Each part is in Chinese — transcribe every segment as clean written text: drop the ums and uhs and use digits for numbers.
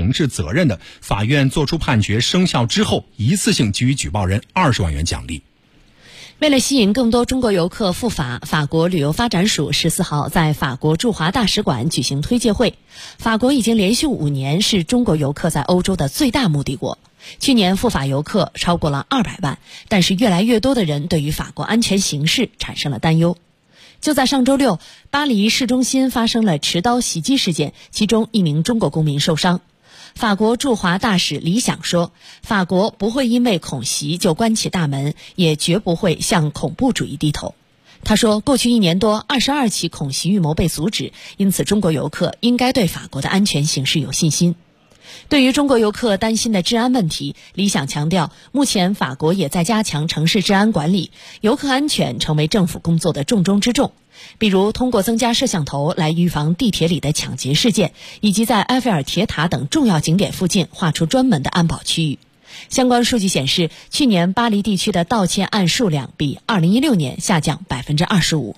刑事责任的，法院作出判决生效之后，一次性给予举报人20万元奖励。 为了吸引更多中国游客赴法，法国旅游发展署14号在法国驻华大使馆举行推介会。法国已经连续5年是中国游客在欧洲的最大目的国，去年赴法游客超过了200万，但是越来越多的人对于法国安全形势产生了担忧。就在上周六，巴黎市中心发生了持刀袭击事件，其中1名中国公民受伤。法国驻华大使李想说，法国不会因为恐袭就关起大门，也绝不会向恐怖主义低头。他说，过去1年多22起恐袭预谋被阻止，因此中国游客应该对法国的安全形势有信心。对于中国游客担心的治安问题，李想强调，目前法国也在加强城市治安管理，游客安全成为政府工作的重中之重。比如通过增加摄像头来预防地铁里的抢劫事件，以及在埃菲尔铁塔等重要景点附近划出专门的安保区域。相关数据显示，去年巴黎地区的盗窃案数量比2016年下降25%。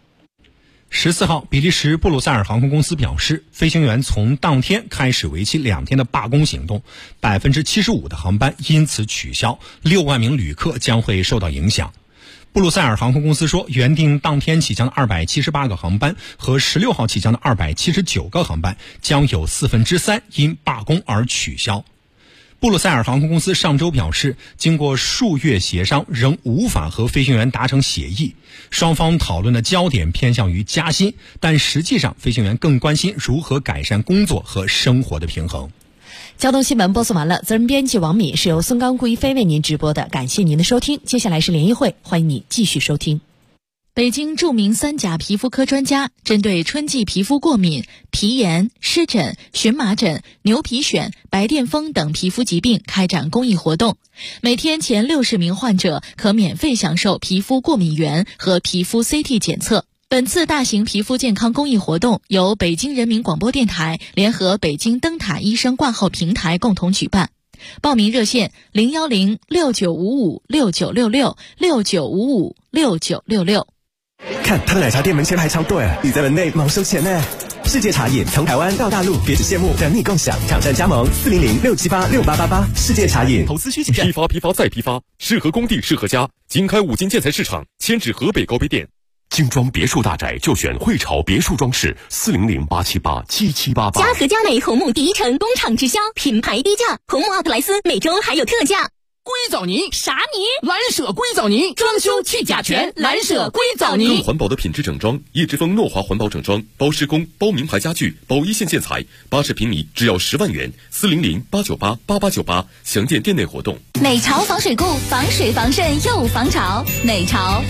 14号，比利时布鲁塞尔航空公司表示，飞行员从当天开始为期2天的罢工行动，75%的航班因此取消，6万名旅客将会受到影响。布鲁塞尔航空公司说，原定当天起降的278个航班和16号起降的279个航班将有3/4因罢工而取消。布鲁塞尔航空公司上周表示，经过数月协商，仍无法和飞行员达成协议。双方讨论的焦点偏向于加薪，但实际上飞行员更关心如何改善工作和生活的平衡。 交通新闻播送完了，责任编辑王敏，是由孙刚、顾一飞为您直播的，感谢您的收听。接下来是联谊会，欢迎你继续收听。 北京著名3甲皮肤科专家针对春季皮肤过敏、皮炎、湿疹、荨麻疹、牛皮癣、白癜风等皮肤疾病开展公益活动，每天前60名患者可免费享受皮肤过敏原和皮肤 CT 检测。本次大型皮肤健康公益活动由北京人民广播电台联合北京灯塔医生挂号平台共同举办。报名热线010-6955-6966，6955-6966。 看他的奶茶店门前排长队，你在门内忙收钱呢。世界茶饮从台湾到大陆，别只羡慕，等你共享，抢占加盟400-678-6888。世界茶饮。 投资需谨慎。批发再批发，适合工地适合家。经开5金建材市场，迁至河北高碑店。精装别墅大宅就选汇潮别墅装饰，400-878-7788。 家和家美红木第一城工厂直销，品牌低价，红木奥特莱斯每周还有特价。 硅藻泥啥泥？ 蓝舍硅藻泥，装修去甲醛，蓝舍硅藻泥。 更环保的品质整装，叶之峰诺华环保整装，包施工，包名牌家具，包一线建材，80平米只要10万元，400-898-8898，详见店内活动。 美潮防水固，防水防渗又防潮，美潮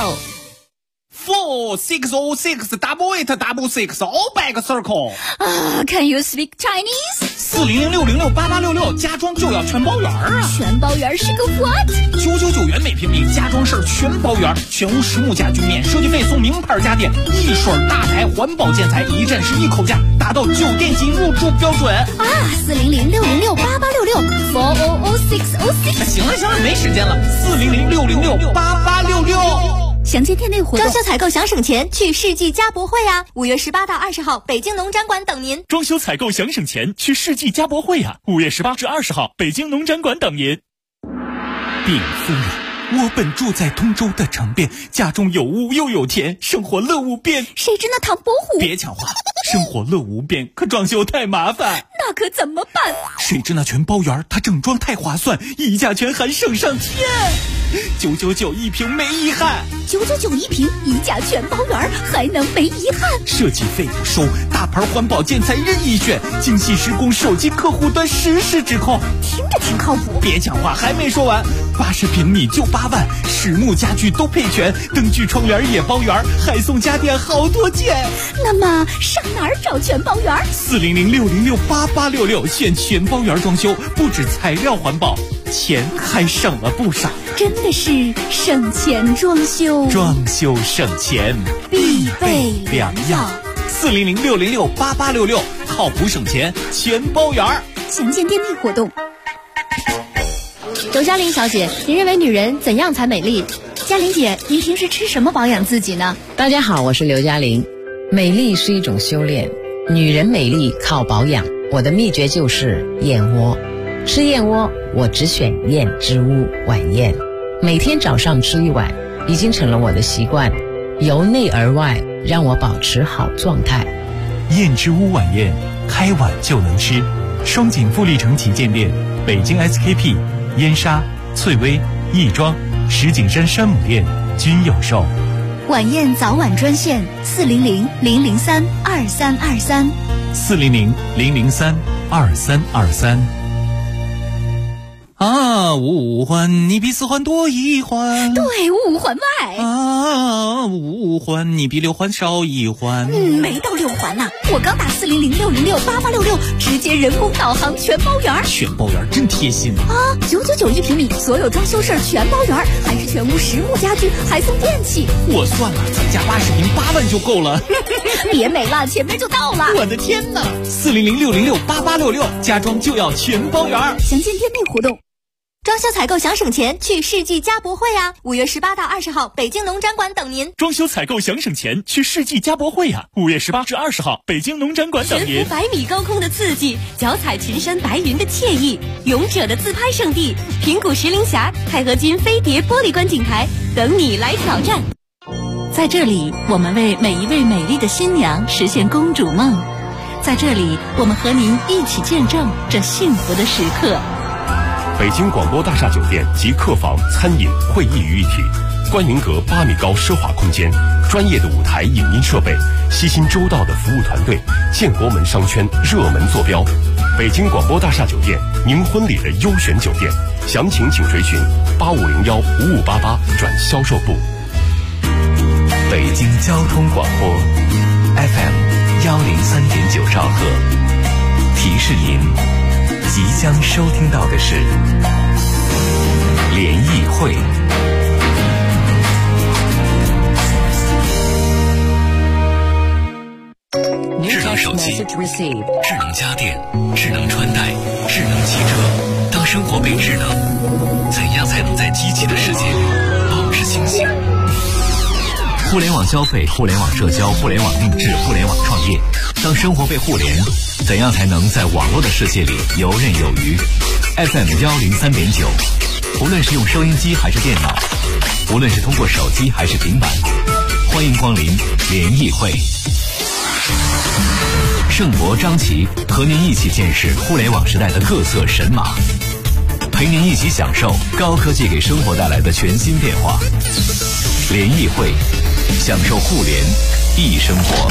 4-6-0-6-8-8-6-6 all back circle。 Can you speak Chinese？ 400-606-8866，家装就要全包圆啊！ 全包圆是个 what ？999元每平米，家装事全包圆，全屋实木家具免设计费，送名牌家电，一水大牌环保建材，一站式一口价，达到酒店级入住标准啊 ！400-606-8866，400-606。 行了，没时间了，400-606-8866。 详见店内活动。装修采购想省钱，去世纪家博会啊！5月18到20号，北京农展馆等您。 装修采购想省钱，去世纪家博会啊！5月18至20号，北京农展馆等您。禀夫人，我本住在通州的城边，家中有屋又有田，生活乐无边。 谁知那唐伯虎？ 别抢话，生活乐无边，可装修太麻烦。 那可怎么办？ 谁知那全包圆，它整装太划算，溢价全含省上天。999一瓶没遗憾 ，999一瓶，溢价全包圆，还能没遗憾？ 设计费不收，大牌环保建材任意选，精细施工，手机客户端实时指控， 听着挺靠谱。 别讲话，还没说完，80平米就8万，实木家具都配全，灯具窗帘也包圆，还送家电好多件。 那么上哪儿找全包圆 ？400-606-8866，选全包圆装修，不止材料环保，钱还省了不少。 真的是省钱装修， 装修省钱必备良药。 400-606-8866，靠谱省钱，全包圆。 详见店内活动。 刘嘉玲小姐，您认为女人怎样才美丽？ 嘉玲姐，您平时吃什么保养自己呢？ 大家好，我是刘嘉玲。美丽是一种修炼，女人美丽靠保养。 我的秘诀就是燕窝。吃燕窝，我只选燕之屋晚宴，每天早上吃一碗，已经成了我的习惯，由内而外让我保持好状态。 燕之屋晚宴，开碗就能吃。双井富力城旗舰店、北京 SKP、燕莎、翠微、亦庄、石景山山姆店均有售。 晚宴早晚专线400-003-2323 400-003-2323。啊，五环你比四环多一环， 对，5环外啊，五环你比6环少一环。 没到6环呢，我刚打400-606-8866，直接人工导航全包圆。 全包圆真贴心啊！999一平米，所有装修事儿全包圆，还是全屋实木家具，还送电器。 我算了，咱家80平8万就够了。 别美了，前面就到了。 我的天哪！400-606-8866，家装就要全包圆。 详见店内活动。装修采购想省钱，去世纪家博会啊！5月18到20号，北京农展馆等您。 装修采购想省钱，去世纪家博会啊！5月18至20号，北京农展馆等您。 悬浮100米高空的刺激，脚踩群山白云的惬意，勇者的自拍圣地平谷石林峡钛合金飞碟玻璃观景台等你来挑战。 在这里，我们为每一位美丽的新娘实现公主梦。在这里，我们和您一起见证这幸福的时刻。 北京广播大厦酒店及客房、餐饮、会议于一体，观云阁8米高奢华空间，专业的舞台影音设备，悉心周到的服务团队，建国门商圈热门坐标。北京广播大厦酒店，您婚礼的优选酒店，详情请垂询8501-5588转销售部。 北京交通广播 FM 103.9兆赫，提示您即将收听到的是联谊会。 智能手机、智能家电、智能穿戴、智能汽车。当生活被智能，怎样才能在机器的世界里保持清醒？ 互联网消费、互联网社交、互联网定制、互联网创业。当生活被互联，怎样才能在网络的世界里游刃有余？ FM 103.9，无论是用收音机还是电脑，无论是通过手机还是平板，欢迎光临联谊会。盛博、张琪和您一起见识互联网时代的各色神马，陪您一起享受高科技给生活带来的全新变化。联谊会，享受互联易生活。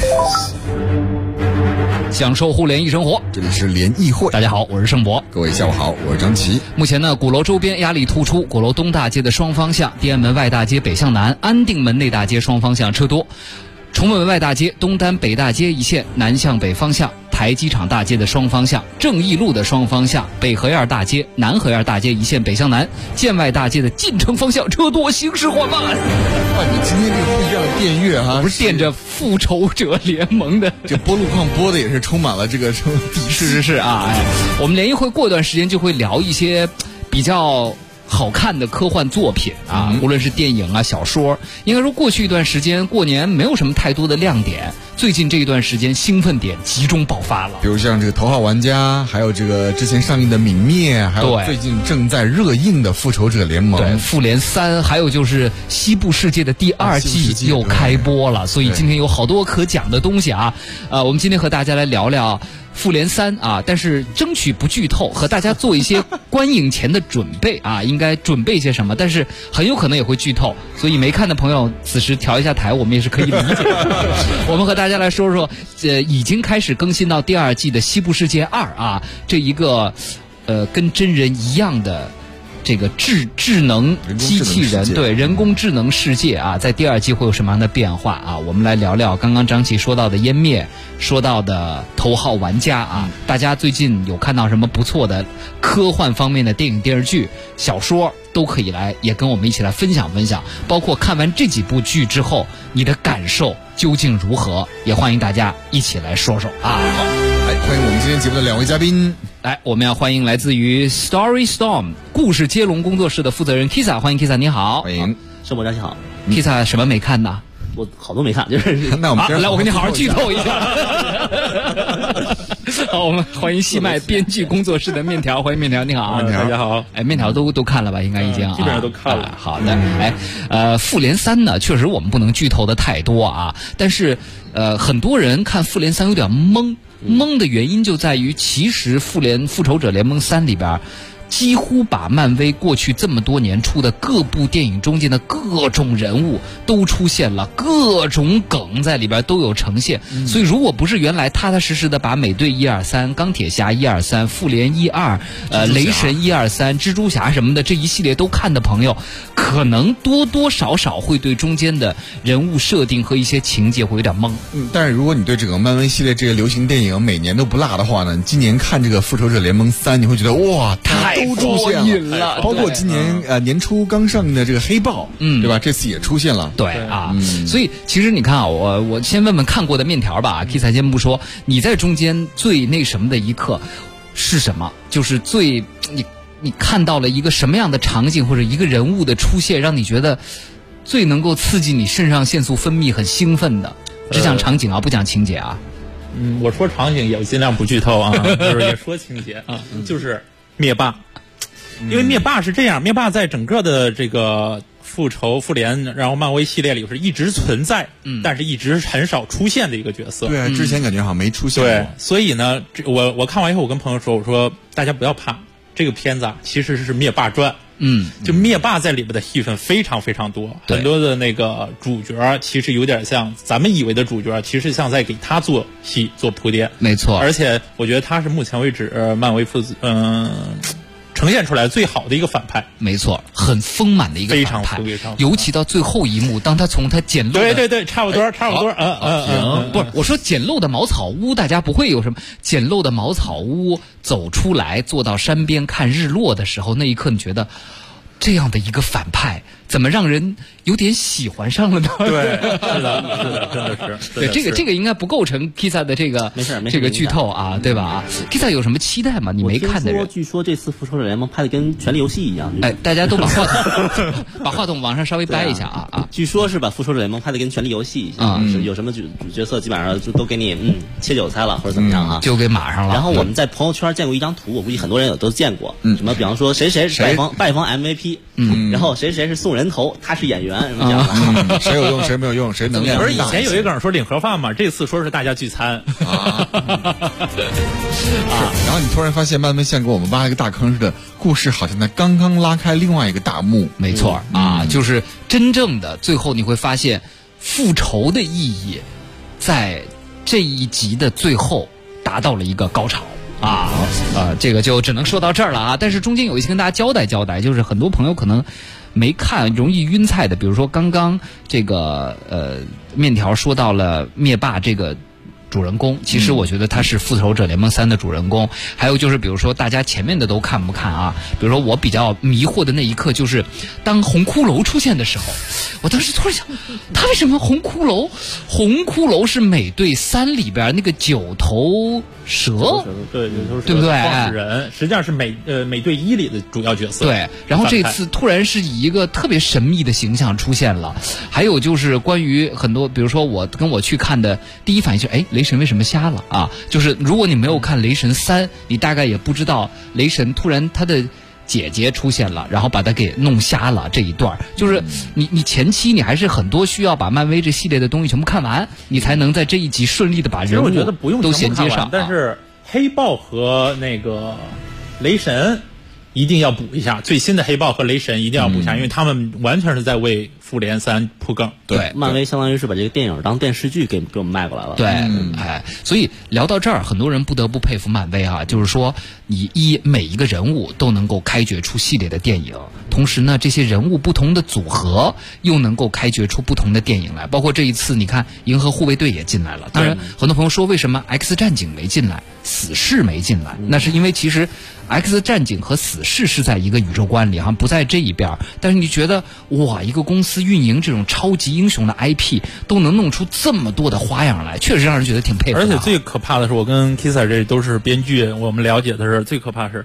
享受互联易生活， 这里是联谊会。 大家好，我是盛博。 各位下午好，我是张琪。 目前呢，鼓楼周边压力突出，鼓楼东大街的双方向、天安门外大街北向南、安定门内大街双方向车多。崇文门外大街、东单北大街一线南向北方向、台机场大街的双方向、正义路的双方向、北河沿大街、南河沿大街一线北向南、建外大街的进城方向车多，行驶缓慢。 哇，你今天这个不一样的电乐啊， 不是垫着复仇者联盟的这播路况播的也是充满了这个底气。 是啊，我们联谊会过段时间就会聊一些比较好看的科幻作品啊，无论是电影啊、小说，应该说过去一段时间过年没有什么太多的亮点，最近这一段时间兴奋点集中爆发了。 比如像这个《头号玩家》，还有这个之前上映的《泯灭》，还有最近正在热映的《复仇者联盟》、 对，《复联3》，还有就是《西部世界》的第2季又开播了，所以今天有好多可讲的东西啊。我们今天和大家来聊聊复联3啊，但是争取不剧透，和大家做一些观影前的准备啊，应该准备些什么，但是很有可能也会剧透，所以没看的朋友此时调一下台，我们也是可以理解的。我们和大家来说说，已经开始更新到第2季的《西部世界2》啊，这一个跟真人一样的这个智能机器人，对，人工智能世界啊，在第2季会有什么样的变化啊？我们来聊聊刚刚张琪说到的湮灭，说到的头号玩家啊，大家最近有看到什么不错的科幻方面的电影、电视剧、小说，都可以来也跟我们一起来分享分享，包括看完这几部剧之后你的感受究竟如何，也欢迎大家一起来说说啊。 好，欢迎我们今天节目的2位嘉宾。 来，我们要欢迎来自于 Story Storm 故事接龙工作室的负责人 Kisa， 欢迎 Kisa， 你好。 欢迎， 盛博大家好。 Kisa 什么没看呢？ 我好多没看，就是那我们来，我给你好好剧透一下。好，我们欢迎西麦编剧工作室的面条，欢迎面条，你好啊， 大家好。 哎，面条都看了吧？应该已经基本上都看了。 好的，复联3呢，确实我们不能剧透的太多啊，但是很多人看复联3有点懵的原因就在于，其实复仇者联盟3里边几乎把漫威过去这么多年出的各部电影中间的各种人物都出现了，各种梗在里边都有呈现。所以如果不是原来踏踏实实的把美队1、2、3、钢铁侠1、2、3、复联1、2、雷神1、2、3、蜘蛛侠什么的这一系列都看的朋友，可能多多少少会对中间的人物设定和一些情节会有点懵。 但是如果你对这个漫威系列这个流行电影每年都不落的话呢，今年看这个复仇者联盟3，你会觉得哇，太都出现了，包括今年年初刚上映的这个黑豹，对吧？这次也出现了， 对啊，所以其实你看啊，我先问问看过的面条吧 ，K 才先不说，你在中间最那什么的一刻是什么？就是最你看到了一个什么样的场景或者一个人物的出现，让你觉得最能够刺激你肾上腺素分泌，很兴奋的？只讲场景啊，不讲情节啊。 我说场景也尽量不剧透啊，就是也说情节啊，就是灭霸。因为灭霸是这样，灭霸在整个的这个复联，然后漫威系列里是一直存在，但是一直很少出现的一一个角色。 对，之前感觉好像没出现过。 对，所以呢，我看完以后，我跟朋友说，我说大家不要怕，这个片子其实是灭霸传。就灭霸在里边的戏份非常非常多，很多的那个主角其实有点像咱们以为的主角，其实像在给他做戏做铺垫。 没错， 而且我觉得他是目前为止漫威呈现出来最好的一个反派。 没错，很丰满的一个反派， 非常尤其到最后一幕，当他从他简陋的对，差不多， 不是我说简陋的茅草屋，大家不会有什么简陋的茅草屋走出来，坐到山边看日落的时候，那一刻你觉得这样的一个反派怎么让人有点喜欢上了呢？ 对，是的，真的是。 对，这个应该不构成 Kisa 的这个这个剧透啊，对吧？Kisa 有什么期待吗？你没看的人。 据说这次复仇者联盟拍的跟权力游戏一样。 哎，大家都把话筒往上稍微掰一下啊！ 据说是把复仇者联盟拍的跟权力游戏一样，是有什么角色基本上就都给你切韭菜了或者怎么样啊？ 就给码上了。 然后我们在朋友圈见过一张图，我估计很多人也都见过。什么比方说谁拜访 MVP，然后谁是送人头，他是演员什么讲的， 谁有用谁没有用，谁能量。 不是以前有一梗说领盒饭嘛，这次说是大家聚餐然后你突然发现漫威像给我们挖了一个大坑似的，故事好像在刚刚拉开另外一个大幕。 没错就是真正的最后你会发现复仇的意义在这一集的最后达到了一个高潮。这个就只能说到这儿了啊！但是中间有一些跟大家交代，就是很多朋友可能没看，容易晕菜的，比如说刚刚这个面条说到了灭霸这个主人公，其实我觉得他是复仇者联盟3的主人公。还有就是比如说大家前面的都看不看啊？比如说我比较迷惑的那一刻，就是当红骷髅出现的时候，我当时突然想，他为什么红骷髅？红骷髅是美队3里边那个九头蛇， 对不对？ 创始人实际上是美队1里的主要角色。 对，然后这次突然是以一个特别神秘的形象出现了。还有就是关于很多，比如说我去看的第一反应是，雷神为什么瞎了啊？就是如果你没有看雷神3，你大概也不知道雷神突然他的姐姐出现了，然后把他给弄瞎了这一段。就是你前期你还是很多需要把漫威这系列的东西全部看完，你才能在这一集顺利的把人物都衔接上。 但是黑豹和那个雷神一定要补一下，最新的黑豹和雷神一定要补一下，因为他们完全是在为复联3铺梗。 对， 漫威相当于是把这个电影当电视剧给我们卖过来了。 对，所以聊到这儿，很多人不得不佩服漫威啊，就是说你每一个人物都能够开掘出系列的电影，同时呢，这些人物不同的组合又能够开掘出不同的电影来。包括这一次，你看银河护卫队也进来了。当然，很多朋友说为什么 X 战警没进来，死侍没进来？那是因为其实 X 战警和死侍是在一个宇宙观里，不在这一边。但是你觉得哇，一个公司运营这种超级英雄的 IP 都能弄出这么多的花样来，确实让人觉得挺佩服的。 而且最可怕的是，我跟 Kisa 这都是编剧，我们了解的是最可怕是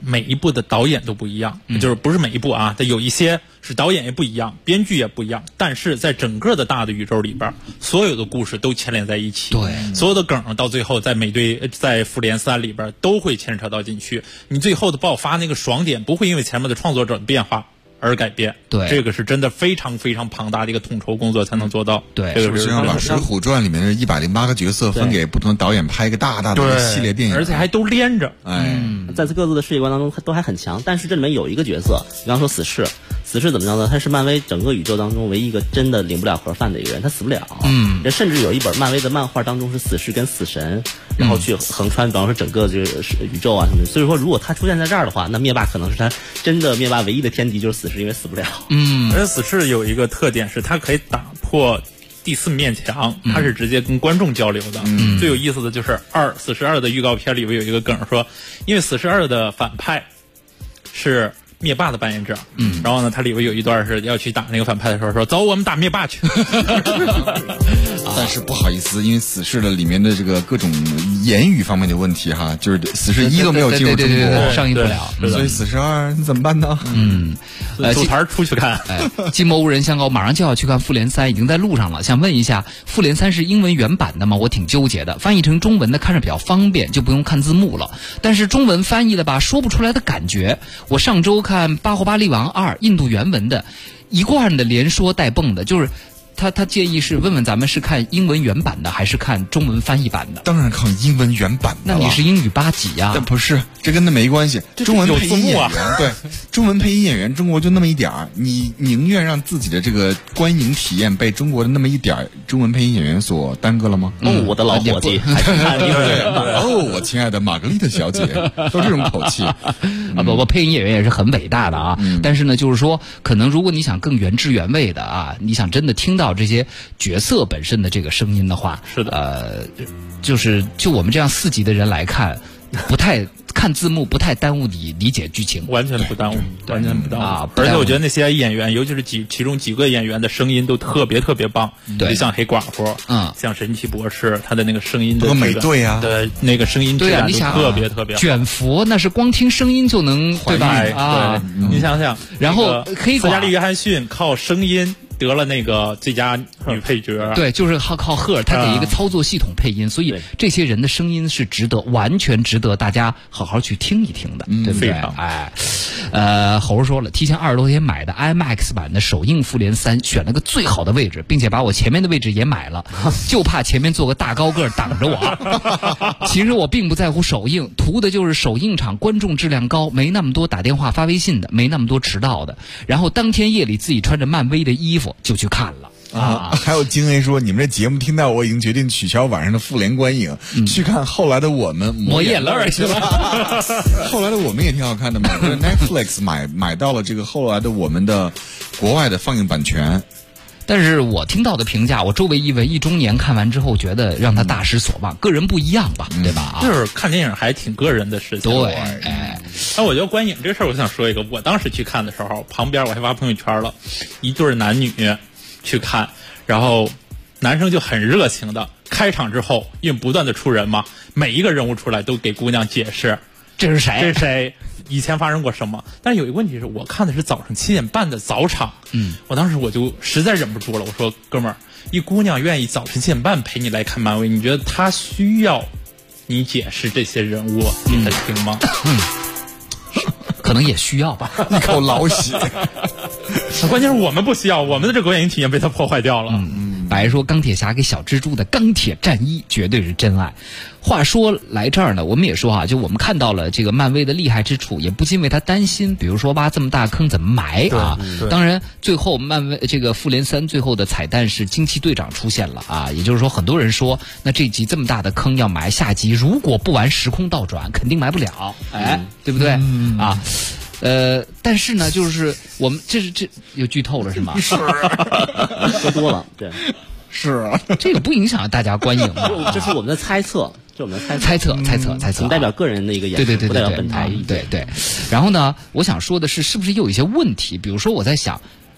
每一部的导演都不一样，就是不是每一部啊，它有一些是导演也不一样，编剧也不一样，但是在整个的大的宇宙里边，所有的故事都牵连在一起， 对， 所有的梗到最后在复联3里边都会牵扯到进去，你最后的爆发那个爽点不会因为前面的创作者的变化而改变， 对， 这个是真的非常非常庞大的一个统筹工作才能做到。 对， 是不是要把《水浒传》里面的108个角色分给不同的导演拍一个大大的系列电影， 而且还都连着， 在各自的世界观当中都还很强。但是这里面有一个角色，比方说死侍怎么着呢？他是漫威整个宇宙当中唯一一个真的领不了盒饭的一个人，他死不了。甚至有一本漫威的漫画当中是死侍跟死神，然后去横穿，比方说整个这个宇宙啊什么的。所以说，如果他出现在这儿的话，那灭霸可能是他真的灭霸唯一的天敌就是死侍，因为死不了。 而且死侍有一个特点是，他可以打破第4面墙，他是直接跟观众交流的。最有意思的就是死侍2的预告片里面有一个梗说，因为死侍2的反派是灭霸的扮演者，然后呢，他里边有一段是要去打那个反派的时候说，走，我们打灭霸去。 但是不好意思，因为死侍的里面的这个各种言语方面的问题哈，就是死侍1都没有进入中国， 上映不了， 所以死侍2怎么办呢？ 组团出去看。 寂寞无人相告，马上就要去看复联3，已经在路上了。想问一下，复联3是英文原版的吗？我挺纠结的，翻译成中文的看着比较方便，就不用看字幕了。但是中文翻译的吧，说不出来的感觉。我上周看《巴霍巴利王2》印度原文的，一贯的连说带蹦的，就是他建议是问问咱们是看英文原版的还是看中文翻译版的？ 当然看英文原版的。 那你是英语8级呀？ 但不是，这跟那没关系。中文配音演员，对，中文配音演员，中国就那么一点儿，你宁愿让自己的这个观影体验被中国的那么一点儿中文配音演员所耽搁了吗？ 我的老伙计，还是看英文原版。 我亲爱的玛格丽特小姐，都这种口气啊！不，配音演员也是很伟大的啊。但是呢，就是说，可能如果你想更原汁原味的啊，你想真的听到这些角色本身的这个声音的话， 是的， 就我们这样4级的人来看，不太看字幕，不太耽误你理解剧情， 完全不耽误，完全不耽误啊！而且我觉得那些演员，尤其是其中几个演员的声音都特别特别棒， 对， 像黑寡妇，像神奇博士，他的那个声音的美对啊， 的那个声音质感都特别特别好。 卷福那是光听声音就能对吧？ 啊，你想想， 然后黑斯嘉丽·约翰逊靠声音得了那个最佳女配角， 对，就是靠赫尔，他给一个操作系统配音，所以这些人的声音是完全值得大家好好去听一听的，对不对？猴说了，提前20多天买的 IMAX 版的首映复联3，选了个最好的位置，并且把我前面的位置也买了，就怕前面坐个大高个挡着我。其实我并不在乎首映，图的就是首映场观众质量高，没那么多打电话发微信的，没那么多迟到的，然后当天夜里自己穿着漫威的衣服就去看了。 还有金 A 说，你们这节目听到我已经决定取消晚上的复联观影，去看后来的我们抹眼泪去了。 后来的我们也挺好看的嘛，Netflix 买到了这个后来的我们的国外的放映版权。 但是我听到的评价，我周围一文艺中年看完之后，觉得让他大失所望，个人不一样吧，对吧？ 就是看电影还挺个人的事情。 对， 我觉得观影这事儿，我想说一个，我当时去看的时候，旁边我还发朋友圈了，一对男女去看，然后男生就很热情的开场之后，因为不断的出人嘛，每一个人物出来都给姑娘解释这是谁， 这是谁，以前发生过什么。但是有一个问题是，我看的是早上7点半的早场，我当时我就实在忍不住了，我说哥们儿，一姑娘愿意早晨7点半陪你来看漫威，你觉得她需要你解释这些人物给她听吗？ 可能也需要吧， 一口老血。 关键是我们不需要，我们的这个观影体验被他破坏掉了。 白说钢铁侠给小蜘蛛的钢铁战衣绝对是真爱。话说来这儿呢，我们也说啊，就我们看到了这个漫威的厉害之处，也不禁为他担心，比如说挖这么大坑怎么埋啊？当然，最后漫威这个复联3最后的彩蛋是惊奇队长出现了啊，也就是说，很多人说，那这集这么大的坑要埋，下集如果不玩时空倒转，肯定埋不了，对不对？啊。但是呢，就是我们这有剧透了是吗？ 是，说多了，对， 是啊， 这个不影响大家观影嘛， 这是我们的猜测， 猜测， 仅代表个人的一个言论， 对， 不代表本台意见。 对。然后呢，我想说的是，是不是又有一些问题？比如说，我在想，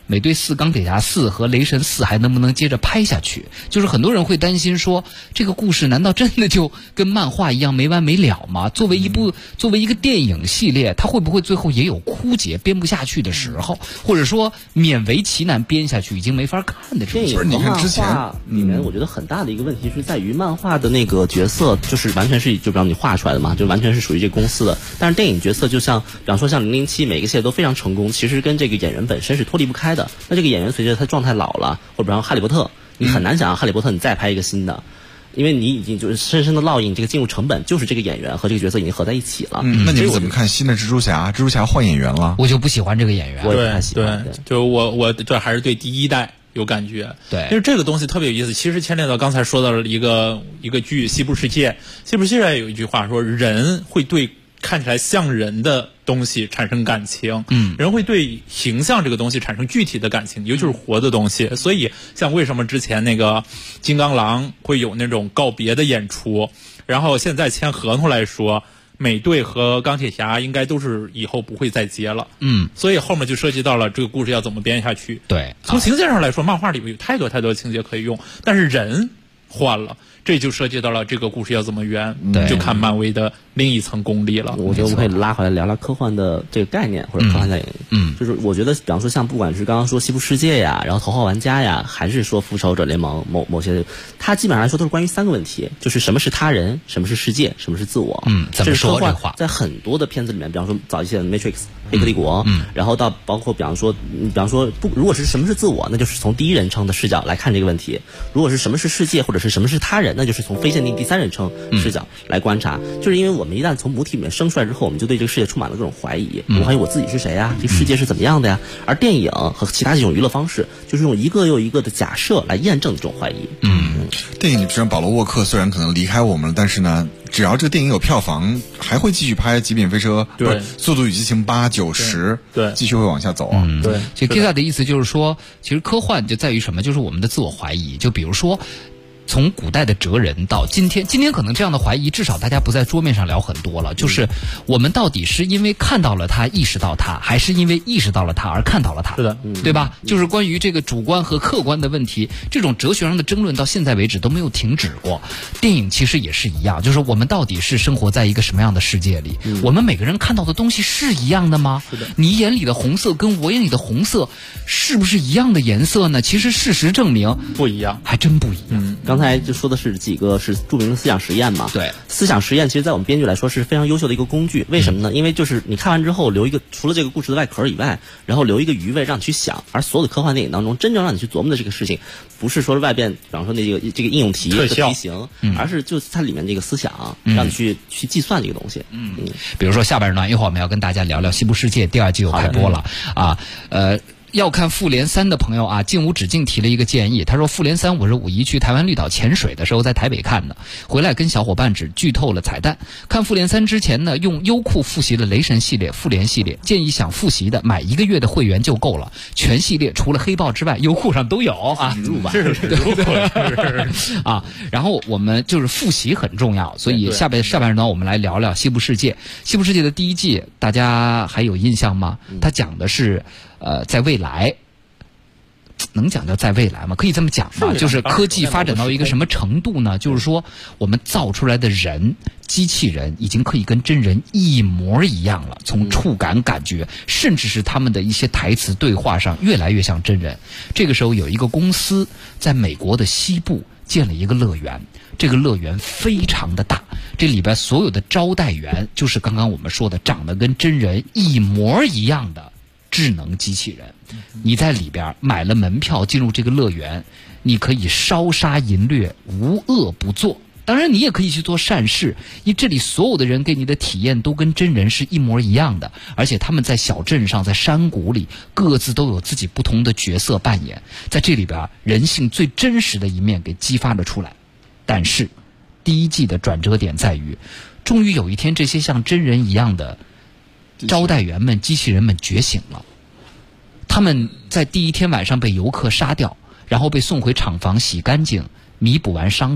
美队4、钢铁侠4和雷神4还能不能接着拍下去？就是很多人会担心说，这个故事难道真的就跟漫画一样没完没了吗？作为一个电影系列，它会不会最后也有枯竭编不下去的时候，或者说勉为其难编下去已经没法看的这种情况？ 你看之前里面，我觉得很大的一个问题是在于漫画的那个角色就是完全是就比方你画出来的嘛，就完全是属于这个公司的。但是电影角色就像比方说像007每个系列都非常成功，其实跟这个演员本身是脱离不开的。那这个演员随着他状态老了，或者比方哈利波特，你很难想象哈利波特你再拍一个新的。因为你已经就是深深的烙印，这个进入成本就是这个演员和这个角色已经合在一起了。 那你们怎么看新的蜘蛛侠？蜘蛛侠换演员了， 我就不喜欢这个演员。 我也不太喜欢。 对，就我这还是对第一代有感觉。 对， 因为这个东西特别有意思。其实牵连到刚才说到了一个剧《西部世界》，西部世界有一句话说，人会对看起来像人的东西产生感情，人会对形象这个东西产生具体的感情，尤其是活的东西。所以像为什么之前那个金刚狼会有那种告别的演出，然后现在签合同来说，美队和钢铁侠应该都是以后不会再接了。所以后面就涉及到了这个故事要怎么编下去。 对， 从情节上来说，漫画里面有太多的情节可以用，但是人换了，这就涉及到了这个故事要怎么圆，就看漫威的另一层功力了。 我觉得我们可以拉回来聊聊科幻的这个概念或者科幻电影。就是我觉得比方说像不管是刚刚说西部世界呀，然后头号玩家呀，还是说复仇者联盟某些，它基本上来说都是关于3个问题，就是什么是他人，什么是世界，什么是自我。 怎么说这话？ 在很多的片子里面，比方说早一些的 Matrix 黑客帝国，然后到包括比方说如果是什么是自我，那就是从第一人称的视角来看这个问题；如果是什么是世界或者是什么是他人，那就是从非限定第3人称视角来观察。就是因为我们一旦从母体里面生出来之后，我们就对这个世界充满了各种怀疑，我怀疑我自己是谁呀？这个世界是怎么样的呀？而电影和其他这种娱乐方式，就是用一个又一个的假设来验证这种怀疑。 电影里虽然保罗沃克虽然可能离开我们了，但是呢，只要这个电影有票房，还会继续拍《极品飞车》、速度与激情8、9、10， 对， 继续会往下走啊。 对， 其实 Kisa 的意思就是说，其实科幻就在于什么？就是我们的自我怀疑。就比如说，从古代的哲人到今天可能这样的怀疑至少大家不在桌面上聊很多了，就是我们到底是因为看到了它意识到它，还是因为意识到了它而看到了它？ 是的， 对吧？就是关于这个主观和客观的问题，这种哲学上的争论到现在为止都没有停止过。电影其实也是一样，就是我们到底是生活在一个什么样的世界里？我们每个人看到的东西是一样的吗？ 是的， 你眼里的红色跟我眼里的红色是不是一样的颜色呢？其实事实证明不一样， 还真不一样。 刚才就说的是几个是著名的思想实验嘛？ 对， 思想实验其实在我们编剧来说是非常优秀的一个工具。为什么呢？因为就是你看完之后留一个除了这个故事的外壳以外，然后留一个余味让你去想。而所有的科幻电影当中，真正让你去琢磨的这个事情，不是说外边比方说这个应用题和题型，而是就是它里面这个思想，让你去计算这个东西。 比如说下半段一会儿我们要跟大家聊聊《西部世界》第2季又开播了啊，要看复联3的朋友啊，静无止境提了一个建议。他说复联3我是5一去台湾绿岛潜水的时候在台北看的，回来跟小伙伴只剧透了彩蛋。看复联3之前呢，用优酷复习了雷神系列、复联系列，建议想复习的买1个月的会员就够了，全系列除了黑豹之外，优酷上都有啊。 是啊，然后我们就是复习很重要，所以下半段我们来聊聊西部世界。西部世界的第1季大家还有印象吗？它讲的是在未来，能讲叫在未来吗？可以这么讲吧，就是科技发展到一个什么程度呢？就是说我们造出来的人机器人已经可以跟真人一模一样了，从触感感觉甚至是他们的一些台词对话上越来越像真人。这个时候有一个公司在美国的西部建了一个乐园，这个乐园非常的大，这里边所有的招待员就是刚刚我们说的长得跟真人一模一样的智能机器人。你在里边买了门票进入这个乐园，你可以烧杀淫掠无恶不作，当然你也可以去做善事，因为这里所有的人给你的体验都跟真人是一模一样的，而且他们在小镇上在山谷里各自都有自己不同的角色扮演，在这里边人性最真实的一面给激发了出来。但是第1季的转折点在于，终于有一天这些像真人一样的招待员们、机器人们觉醒了。他们在第1天晚上被游客杀掉，然后被送回厂房洗干净，弥补完伤口，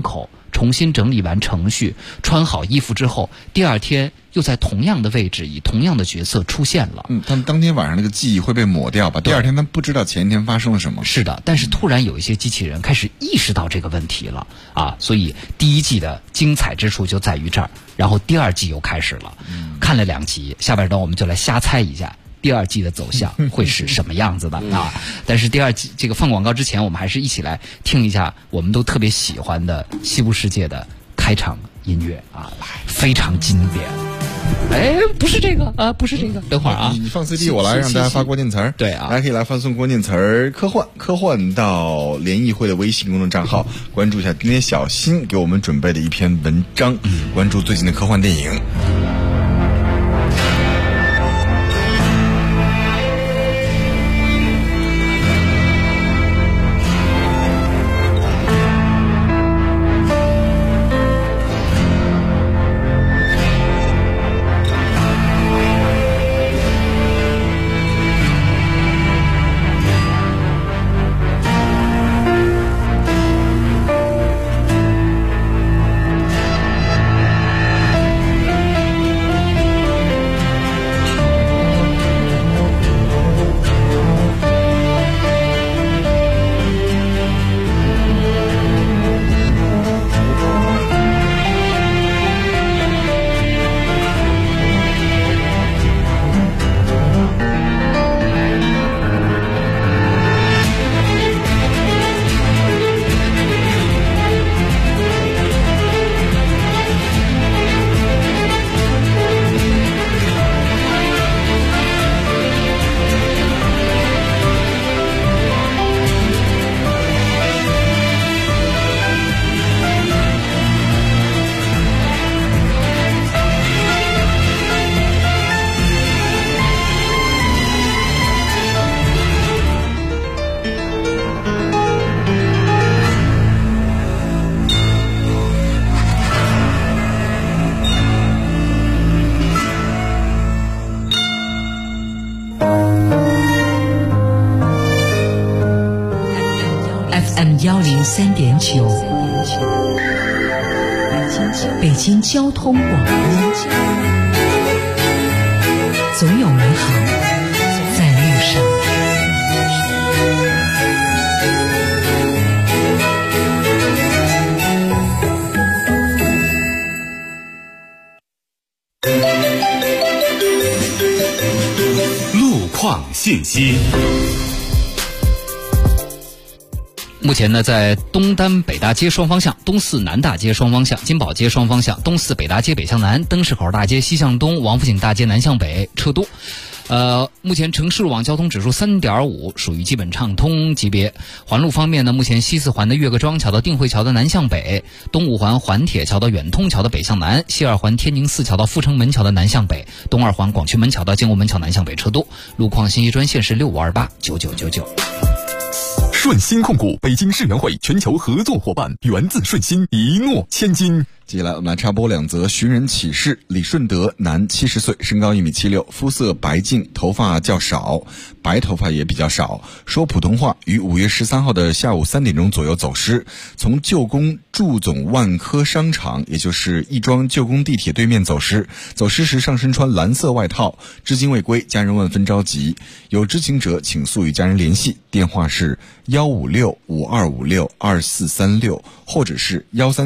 重新整理完程序，穿好衣服之后，第二天又在同样的位置以同样的角色出现了。 他们当天晚上那个记忆会被抹掉吧？第二天他们不知道前一天发生了什么。 是的，但是突然有一些机器人开始意识到这个问题了啊，所以第一季的精彩之处就在于这儿。然后第二季又开始了，看了2集，下半段我们就来瞎猜一下第二季的走向会是什么样子的啊！但是第二季这个放广告之前，我们还是一起来听一下我们都特别喜欢的《西部世界》的开场音乐啊，非常经典。哎，不是这个啊，不是这个，等会儿啊， 你放 CD， 我来让大家发关键词儿。 对啊， 大家可以来发送关键词儿科幻到联谊会的微信公众账号，关注一下今天小新给我们准备的一篇文章，关注最近的科幻电影。 103.9，北京交通广播，总有美好在路上。 路况信息。 目前呢，在东单北大街双方向、东四南大街双方向、金宝街双方向、东四北大街北向南、灯市口大街西向东、王府井大街南向北车多。目前城市路网交通指数 3.5， 属于基本畅通级别。环路方面呢，目前西四环的岳各庄桥到定慧桥的南向北，东五环环铁桥到远通桥的北向南，西二环天宁寺桥到阜成门桥的南向北，东二环广渠门桥到建国门桥南向北车多。路况信息专线是65289999。 顺鑫控股北京世园会全球合作伙伴，源自顺鑫，一诺千金。 接下来我们来插播2则寻人启事。李顺德，男，70岁，身高1.76米，肤色白净，头发较少，白头发也比较少，说普通话，于5月13号的下午3点钟左右走失，从旧宫祝总万科商场，也就是亦庄旧宫地铁对面走失。走失时上身穿蓝色外套，至今未归，家人万分着急。有知情者请速与家人联系，电话是156-5256-2436，或者是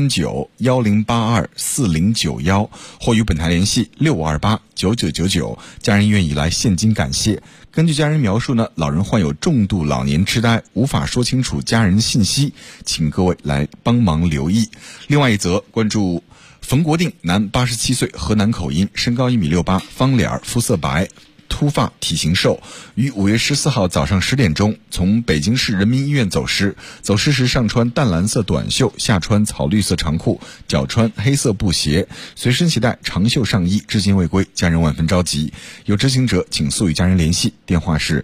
139-1082-4091，或与本台联系65289999，家人愿意来现金感谢。根据家人描述呢，老人患有重度老年痴呆，无法说清楚家人信息，请各位来帮忙留意。另外一则，关注冯国定，男，87岁，河南口音，身高1.68米，方脸，肤色白，秃发，体型瘦，于5月14号早上10点钟从北京市人民医院走失。走失时上穿淡蓝色短袖，下穿草绿色长裤，脚穿黑色布鞋，随身携带长袖上衣，至今未归，家人万分着急。有知情者请速与家人联系，电话是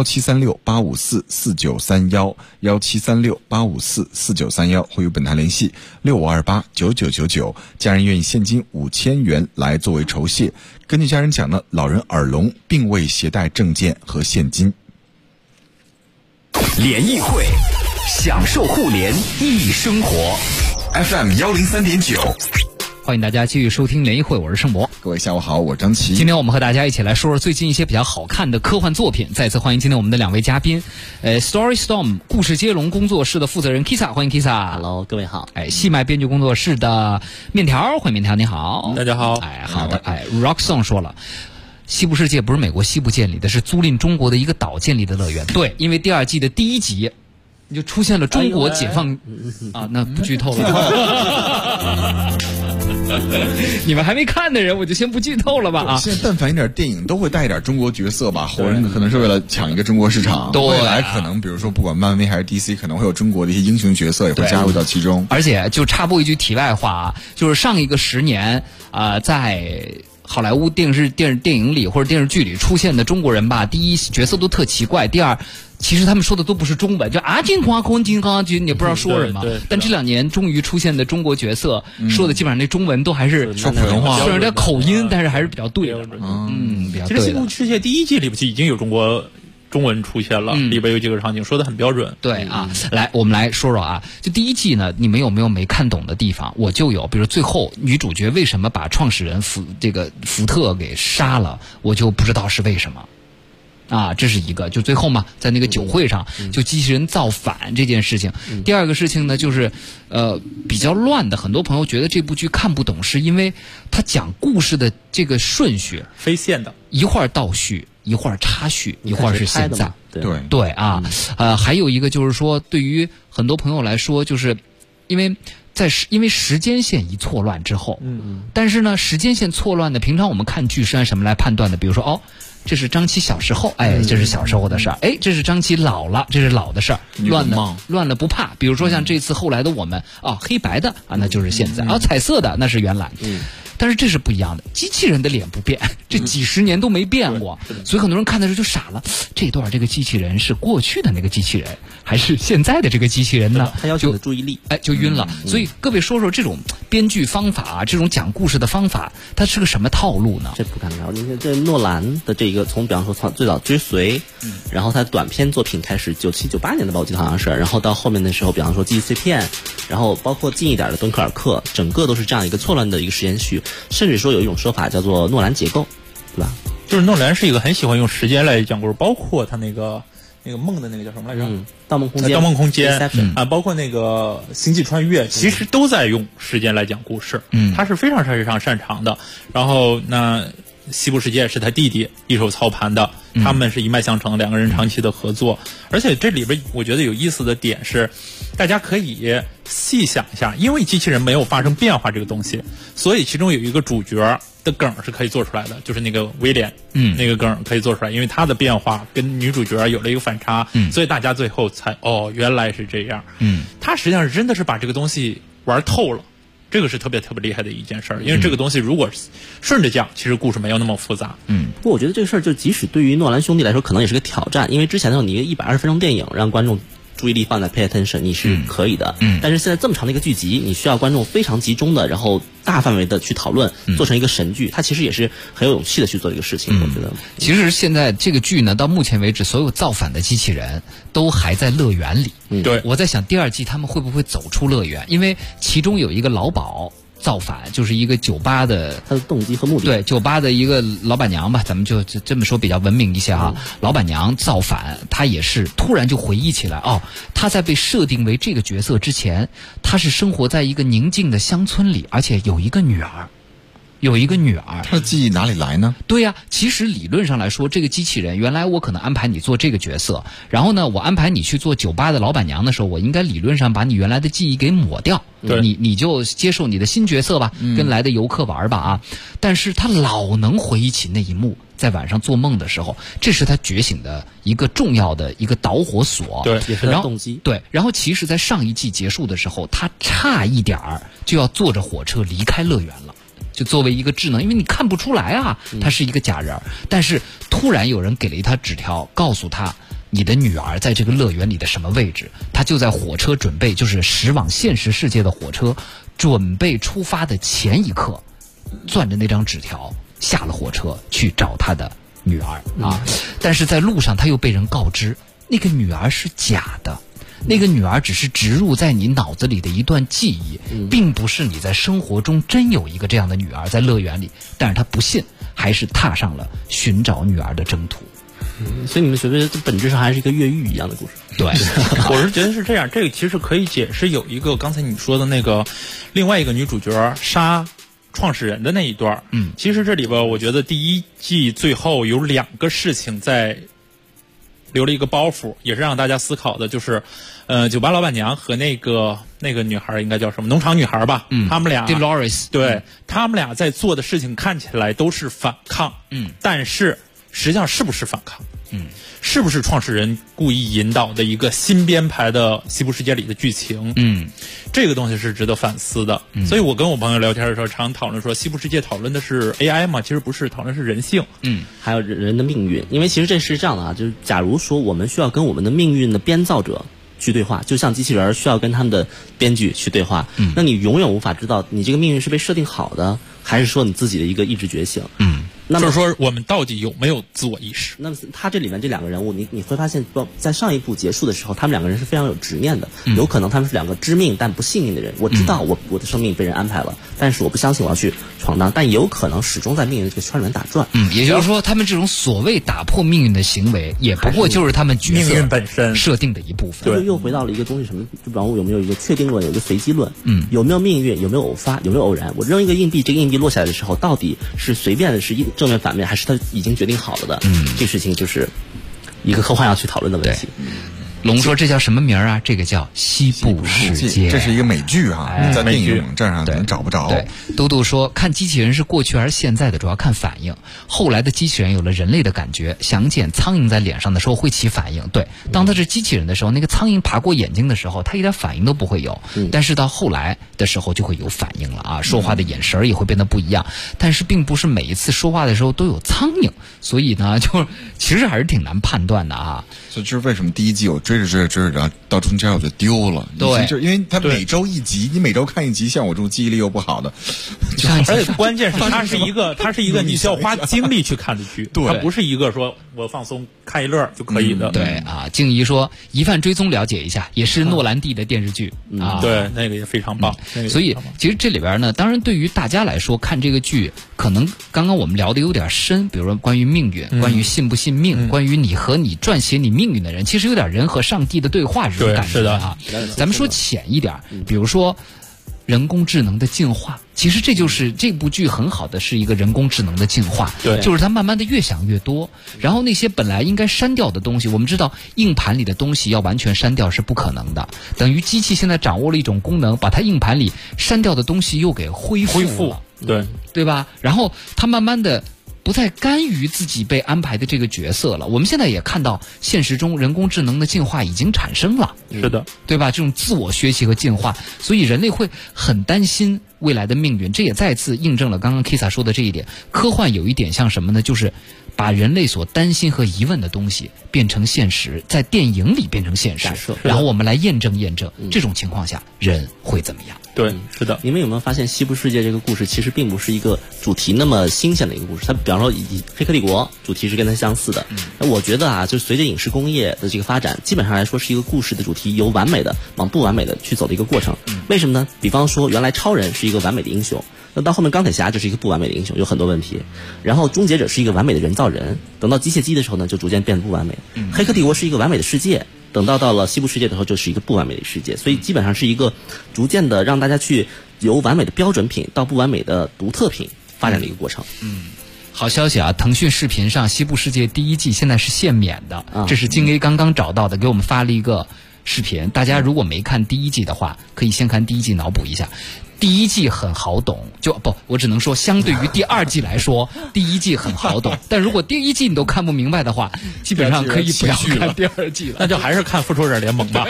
1736-854-4931，1736-854-4931，或与本台联系65289999，家人愿意现金5000元来作为酬谢。根据家人讲呢，老人耳聋，并未携带证件和现金。 联谊会，享受互联易生活。 FM103.9。 欢迎大家继续收听联谊会，我是盛博。 各位下午好，我是张琪。 今天我们和大家一起来说说最近一些比较好看的科幻作品。再次欢迎今天我们的两位嘉宾，Story Storm 故事接龙工作室的负责人 Kisa， 欢迎 Kisa。Hello， 各位好。 戏麦编剧工作室的面条，欢迎面条，你好。 大家好。 好的。Rock Song 说了。西部世界不是美国西部建立的，是租赁中国的一个岛建立的乐园。对，因为第2季的第1集就出现了中国解放那不剧透了。你们还没看的人，我就先不剧透了吧现在但凡一点电影都会带一点中国角色吧，火人可能是为了抢一个中国市场。未来可能比如说不管漫威还是 DC， 可能会有中国的一些英雄角色也会加入到其中。 而且就插播一句题外话就是上一个10年在好莱坞电影里或者电视剧里出现的中国人吧，第一角色都特奇怪，第二其实他们说的都不是中文，就金花空金刚君，也不知道说什么。但这2年终于出现的中国角色，说的基本上那中文都还是说普通话， 虽然有点口音，但是还是比较对的。比较对的。 其实《西部世界》第1季里边已经有中文出现了，里边有几个场景说的很标准。 对来我们来说说就第1季呢，你们有没有没看懂的地方？我就有，比如最后女主角为什么把创始人福特给杀了，我就不知道是为什么。这是一个，就最后嘛，在那个酒会上，就机器人造反这件事情。第二个事情呢，就是比较乱的，很多朋友觉得这部剧看不懂，是因为它讲故事的这个顺序非线的， 一会儿倒叙，一会儿插叙，一会儿是现在。 对还有一个就是说，对于很多朋友来说，就是因为时间线一错乱之后，但是呢，时间线错乱的，平常我们看剧是按什么来判断的？比如说这是张琪小时候，这是小时候的事儿，这是张琪老了，这是老的事儿，乱了不怕。比如说像这次后来的我们黑白的那就是现在，彩色的那是原来。但是这是不一样的，机器人的脸不变，这几十年都没变过，所以很多人看的时候就傻了。这段这个机器人是过去的那个机器人，还是现在的这个机器人呢？ 他要求的注意力， 就晕了。所以各位说说这种编剧方法这种讲故事的方法，它是个什么套路呢？ 这不敢聊。您看这诺兰的这个，从比方说最早追随，然后他短篇作品开始，97、98年的吧，我记得好像是，然后到后面的时候，比方说记忆碎片，然后包括近一点的敦刻尔克，整个都是这样一个错乱的一个时间序。甚至说有一种说法叫做诺兰结构，对吧？ 就是诺兰是一个很喜欢用时间来讲故事，包括他那个梦的那个叫什么来着？ 盗梦空间。 盗梦空间包括那个星际穿越，其实都在用时间来讲故事。他是非常擅长的。然后西部世界是他弟弟一手操盘的，他们是一脉相承，2个人长期的合作。而且这里边我觉得有意思的点是，大家可以细想一下，因为机器人没有发生变化这个东西，所以其中有一个主角的梗是可以做出来的，就是那个威廉，那个梗可以做出来，因为他的变化跟女主角有了一个反差，所以大家最后才原来是这样。他实际上是真的是把这个东西玩透了。这个是特别厉害的一件事儿，因为这个东西如果顺着讲，其实故事没有那么复杂。 不过我觉得这个事儿就即使对于诺兰兄弟来说，可能也是个挑战，因为之前你一个120分钟电影让观众注意力放在 pay attention， 你是可以的。但是现在这么长的一个剧集，你需要观众非常集中的，然后大范围的去讨论，做成一个神剧，它其实也是很有勇气的去做这个事情。我觉得， 其实现在这个剧呢，到目前为止，所有造反的机器人都还在乐园里。 对， 我在想第2季他们会不会走出乐园？因为其中有一个老鸨造反，就是一个酒吧的， 他的动机和目的。 对，酒吧的一个老板娘吧，咱们就这么说比较文明一些老板娘造反，她也是突然就回忆起来，她在被设定为这个角色之前，她是生活在一个宁静的乡村里，而且有一个女儿。他的记忆哪里来呢？ 对呀，其实理论上来说，这个机器人原来我可能安排你做这个角色，然后呢，我安排你去做酒吧的老板娘的时候，我应该理论上把你原来的记忆给抹掉，你就接受你的新角色吧，跟来的游客玩吧但是他老能回忆起那一幕，在晚上做梦的时候，这是他觉醒的一个重要的一个导火索， 对，也是他的动机。 对，然后其实在上一季结束的时候，他差一点就要坐着火车离开乐园了。就作为一个智能，因为你看不出来他是一个假人，但是突然有人给了一他纸条，告诉他你的女儿在这个乐园里的什么位置，他就在火车准备就是驶往现实世界的火车准备出发的前一刻，攥着那张纸条下了火车去找他的女儿但是在路上他又被人告知那个女儿是假的， 那个女儿只是植入在你脑子里的一段记忆，并不是你在生活中真有一个这样的女儿在乐园里，但是她不信，还是踏上了寻找女儿的征途。 所以你们觉得这本质上还是一个越狱一样的故事？ 对， 我是觉得是这样。这个其实可以解释有一个刚才你说的那个另外一个女主角杀创始人的那一段。其实这里边我觉得第一季最后有2个事情在留了一个包袱，也是让大家思考的，就是酒吧老板娘和那个女孩应该叫什么农场女孩吧，他们俩 Dolores， 对，他们俩在做的事情看起来都是反抗，但是实际上是不是反抗？是不是创始人故意引导的一个新编排的西部世界里的剧情？这个东西是值得反思的。所以我跟我朋友聊天的时候，常讨论说，西部世界讨论的是 AI 嘛，其实不是，讨论是人性， 还有人的命运。因为其实这是这样的啊，就是假如说我们需要跟我们的命运的编造者去对话，就像机器人需要跟他们的编剧去对话，那你永远无法知道你这个命运是被设定好的，还是说你自己的一个意志觉醒。那么就是说我们到底有没有自我意识？ 那么他这里面这2个人物，你会发现，在上一部结束的时候，他们2个人是非常有执念的。有可能他们是2个知命但不信命的人。我知道我的生命被人安排了，但是我不相信我要去闯荡，但也有可能始终在命运的这个圈里面打转。 也就是说，他们这种所谓打破命运的行为，也不过就是他们角色命运本身设定的一部分。 对，又回到了一个东西，什么？就比方有没有一个确定论，有一个随机论？有没有命运？有没有偶发？有没有偶然？我扔一个硬币，这个硬币落下来的时候，到底是随便的，是正面反面，还是它已经决定好了的？这个事情就是一个科幻要去讨论的问题。 龙说这叫什么名儿啊？这个叫西部世界， 这是一个美剧啊，在电影网站上可能找不着。 对，嘟嘟说看机器人是过去还是现在的，主要看反应。后来的机器人有了人类的感觉，想捡苍蝇在脸上的时候会起反应。对，当它是机器人的时候，那个苍蝇爬过眼睛的时候，它一点反应都不会有。但是到后来的时候就会有反应了啊，说话的眼神也会变得不一样。但是并不是每一次说话的时候都有苍蝇，所以呢，就其实还是挺难判断的啊。 所以这是为什么第一季我追着，然后到中间我就丢了。 对， 就因为它每周1集，你每周看1集，像我这种记忆力又不好的， 而且关键是它是一个你需要花精力去看的剧，它不是一个说我放松看一乐就可以的。 对啊，静怡说疑犯追踪了解一下，也是诺兰蒂的电视剧啊， 对，那个也非常棒。 所以其实这里边呢，当然对于大家来说看这个剧，可能刚刚我们聊的有点深，比如说关于命运，关于信不信命，关于你和你撰写你命运的人，其实有点人和上帝的对话这种感觉啊。咱们说浅一点，比如说人工智能的进化，其实这就是这部剧很好的是一个人工智能的进化，就是它慢慢的越想越多，然后那些本来应该删掉的东西，我们知道硬盘里的东西要完全删掉是不可能的，等于机器现在掌握了一种功能，把它硬盘里删掉的东西又给恢复了，对吧？然后它慢慢的不再甘于自己被安排的这个角色了。我们现在也看到现实中人工智能的进化已经产生了， 是的， 对吧？这种自我学习和进化，所以人类会很担心未来的命运。这也再次印证了刚刚 Kisa 说的这一点。科幻有一点像什么呢？就是把人类所担心和疑问的东西变成现实，在电影里变成现实，然后我们来验证这种情况下人会怎么样。 对，是的。 你们有没有发现西部世界这个故事其实并不是一个主题那么新鲜的一个故事？它比方说以黑客帝国主题是跟它相似的。我觉得啊，就随着影视工业的这个发展，基本上来说是一个故事的主题由完美的往不完美的去走的一个过程。为什么呢？比方说原来超人是一个完美的英雄，那到后面钢铁侠就是一个不完美的英雄，有很多问题。然后终结者是一个完美的人造人，等到机械姬的时候呢，就逐渐变得不完美。黑客帝国是一个完美的世界，等到了西部世界的时候，就是一个不完美的世界。所以基本上是一个逐渐的让大家去由完美的标准品到不完美的独特品发展的一个过程。 好消息啊！腾讯视频上《西部世界》第1季现在是限免的，这是金 A 刚刚找到的，给我们发了一个视频。大家如果没看第1季的话，可以先看第1季脑补一下。第1季很好懂，我只能说，相对于第2季来说，第1季很好懂。但如果第1季你都看不明白的话，基本上可以不要看第2季了， 那就还是看《复仇者联盟》吧。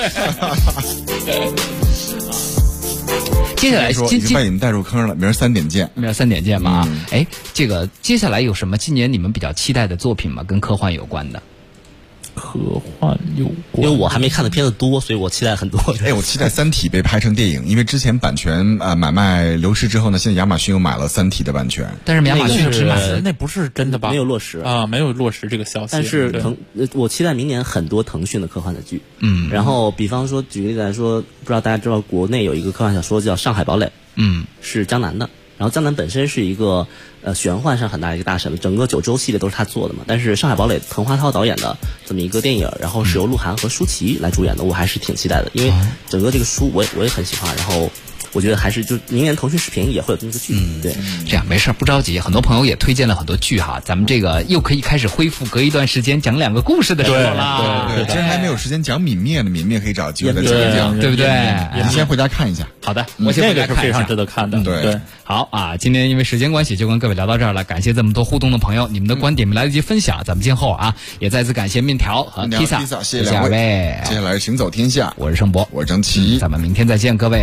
接下来已经把你们带入坑了，明儿3点见。 明儿3点见嘛？这个接下来有什么今年你们比较期待的作品吗？跟科幻有关的？ 科幻有关， 因为我还没看的片子多，所以我期待很多。 我期待《三体》被拍成电影，因为之前版权买卖流失之后呢，现在亚马逊又买了《三体》的版权。 但是亚马逊只买那不是真的吧？ 没有落实啊，没有落实这个消息。 但是我期待明年很多腾讯的科幻的剧。然后比方说举个例子来说，不知道大家知道国内有一个科幻小说叫《上海堡垒》，是江南的。然后江南本身是一个玄幻上很大一个大神，整个9州系列都是他做的嘛。但是上海堡垒滕华涛导演的这么一个电影，然后是由鹿晗和舒淇来主演的，我还是挺期待的，因为整个这个书我也很喜欢。然后我觉得还是就明年腾讯视频也会有这么个剧。对， 这样没事不着急，很多朋友也推荐了很多剧哈，咱们这个又可以开始恢复隔一段时间讲2个故事的时候啦。 对，真还没有时间讲泯灭呢，泯灭可以找机会再讲， 对不对？ 你先回家看一下。 好的，我先回家看一下， 那个是非常值得看的。 对， 好啊，今天因为时间关系就跟各位聊到这儿了，感谢这么多互动的朋友，你们的观点没来得及分享，咱们今后啊也再次感谢面条和披萨， 谢谢2位。接下来是行走天下， 我是盛博， 我是张琪， 咱们明天再见，各位。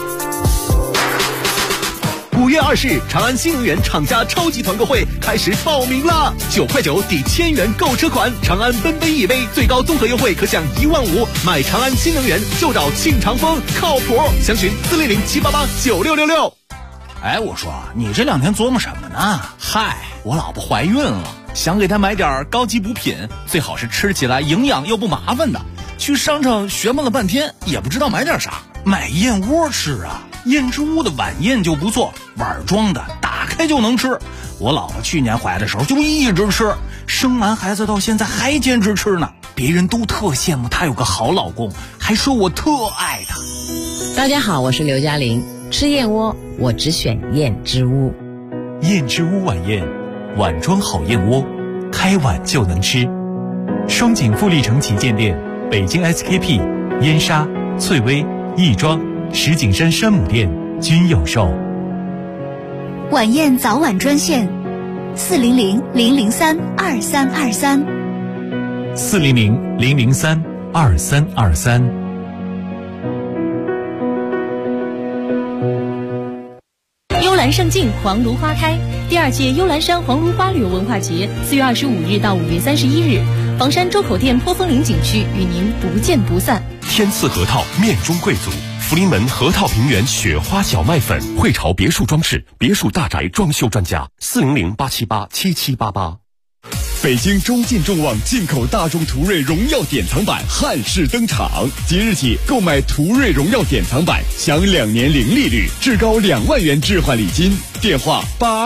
5月20日，长安新能源厂家超级团购会开始报名啦！9块9抵1000元购车款，长安奔奔 EV 最高综合优惠可享15000，买长安新能源就找庆长风，靠谱！详询400-788-9666。 哎，我说你这2天琢磨什么呢？嗨，我老婆怀孕了，想给她买点高级补品，最好是吃起来营养又不麻烦的。去商场学摸了半天，也不知道买点啥，买燕窝吃啊。燕之屋的晚宴就不错，碗装的，打开就能吃。我老婆去年怀的时候就一直吃，生完孩子到现在还坚持吃呢。别人都特羡慕她有个好老公，还说我特爱她。 大家好，我是刘嘉玲。吃燕窝，我只选燕之屋。 燕之屋晚宴，碗装好燕窝，开碗就能吃。双井富力城旗舰店，北京 SKP、燕莎、翠微、亦庄、石景山山姆店均有售。 晚宴早晚专线400-003-2323 400-003-2323。 幽兰胜境，黄芦花开。第2届幽兰山黄芦花旅游文化节4月25日到5月31日，房山周口店坡峰岭景区与您不见不散。 天赐核桃，面中贵族。福临门核桃平原雪花小麦粉，汇潮别墅装饰，别墅大宅装修专家，400-878-7788。 北京中进众网进口大众途锐荣耀典藏版汉式登场，即日起购买途锐荣耀典藏版享2年零利率，至高2万元置换礼金。电话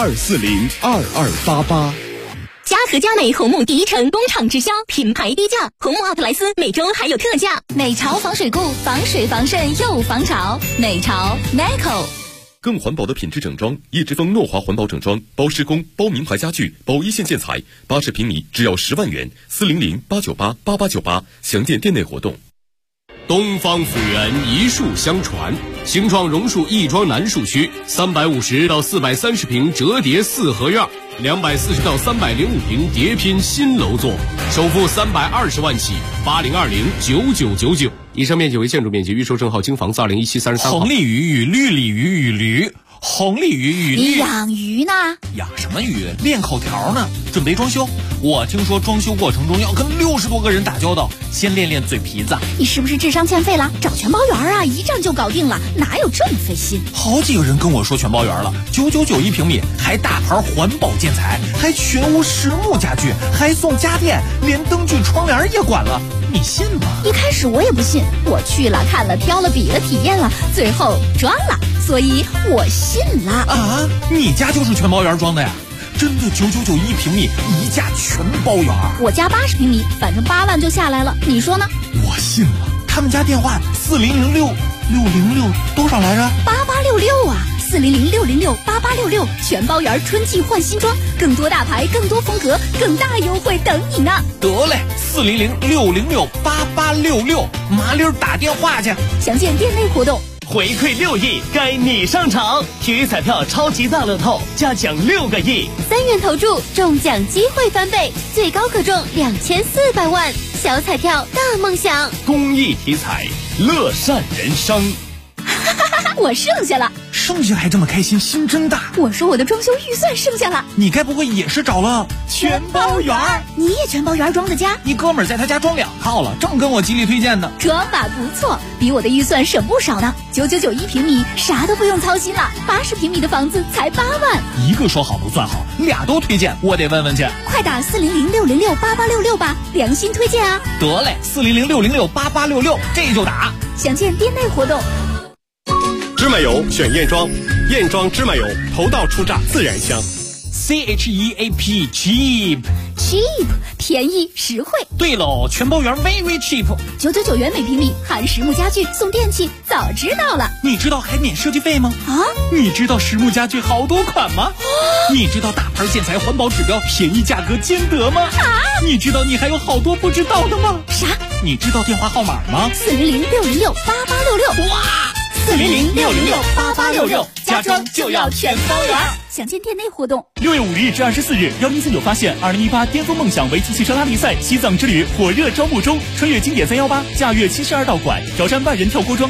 82402288。 嘉禾佳美红木第一城工厂直销，品牌低价，红木奥特莱斯每周还有特价。美潮防水固，防水防渗又防潮。美潮 Neco。 更环保的品质整装，叶之峰诺华环保整装，包施工，包名牌家具，包一线建材，80平米只要10万元，400-898-8898，详见店内活动。 东方府源一树相传，兴创榕树亦庄南树区350到430平折叠4合院，240到305平叠拼新楼座，首付320万起，80209999。以上面积为建筑面积，预售证号京房子2017-33号。 红鲤鱼与绿鲤鱼与驴，红鲤鱼与你养鱼呢？ 养什么鱼？练口条呢，准备装修。我听说装修过程中要跟60多个人打交道，先练练嘴皮子。 你是不是智商欠费了？找全包圆啊，一站就搞定了，哪有这么费心？ 好几个人跟我说全包圆了，999一平米，还大牌环保建材，还全屋实木家具，还送家电，连灯具窗帘也管了，你信吗？ 一开始我也不信，我去了看了挑了比了体验了，最后装了，所以我信了。 啊，你家就是全包圆装的呀？真的999一平米，一价全包圆。 我家80平米，反正8万就下来了，你说呢？ 我信了。他们家电话4006606多少来着 ？8866啊，400668866，全包圆春季换新装，更多大牌，更多风格，更大优惠等你呢。 得嘞，400668866，麻溜打电话去。 详见店内活动。 回馈6亿，该你上场！体育彩票超级大乐透，加奖6个亿 ，3元投注，中奖机会翻倍，最高可中2400万。小彩票大梦想， 公益体彩，乐善人生。 我剩下了， 剩下还这么开心，心真大。 我说我的装修预算剩下了， 你该不会也是找了全包圆？ 你也去全包原装的家。 一哥们儿在他家装2套了，正跟我极力推荐呢。 装法不错，比我的预算省不少呢。9991平米，啥都不用操心了。80平米的房子才8万。 一个说好不算好，2都推荐，我得问问去。 快打400-606-8866吧，良心推荐啊！ 得嘞，400-606-8866，这就打。 详见店内活动。 芝麻油选燕庄，燕庄芝麻油，头道出榨自然香。 CHEAP cheap 便宜实惠。 对喽，全包圆 very cheap， 999元每平米，含实木家具送电器，早知道了。 你知道还免设计费吗？ 啊？ 你知道实木家具好多款吗？你知道大牌建材环保指标，便宜价格兼得吗？ 啊？ 你知道你还有好多不知道的吗？ 啥？ 你知道电话号码吗 ？400-606-8866。 哇 ！400-606-8866，家装就要全包圆。详见店内活动。 6月5日至24日，1049发现2018巅峰梦想围棋汽车拉力赛西藏之旅火热招募中，穿越经典318，驾驭72道馆，挑战万人跳锅庄。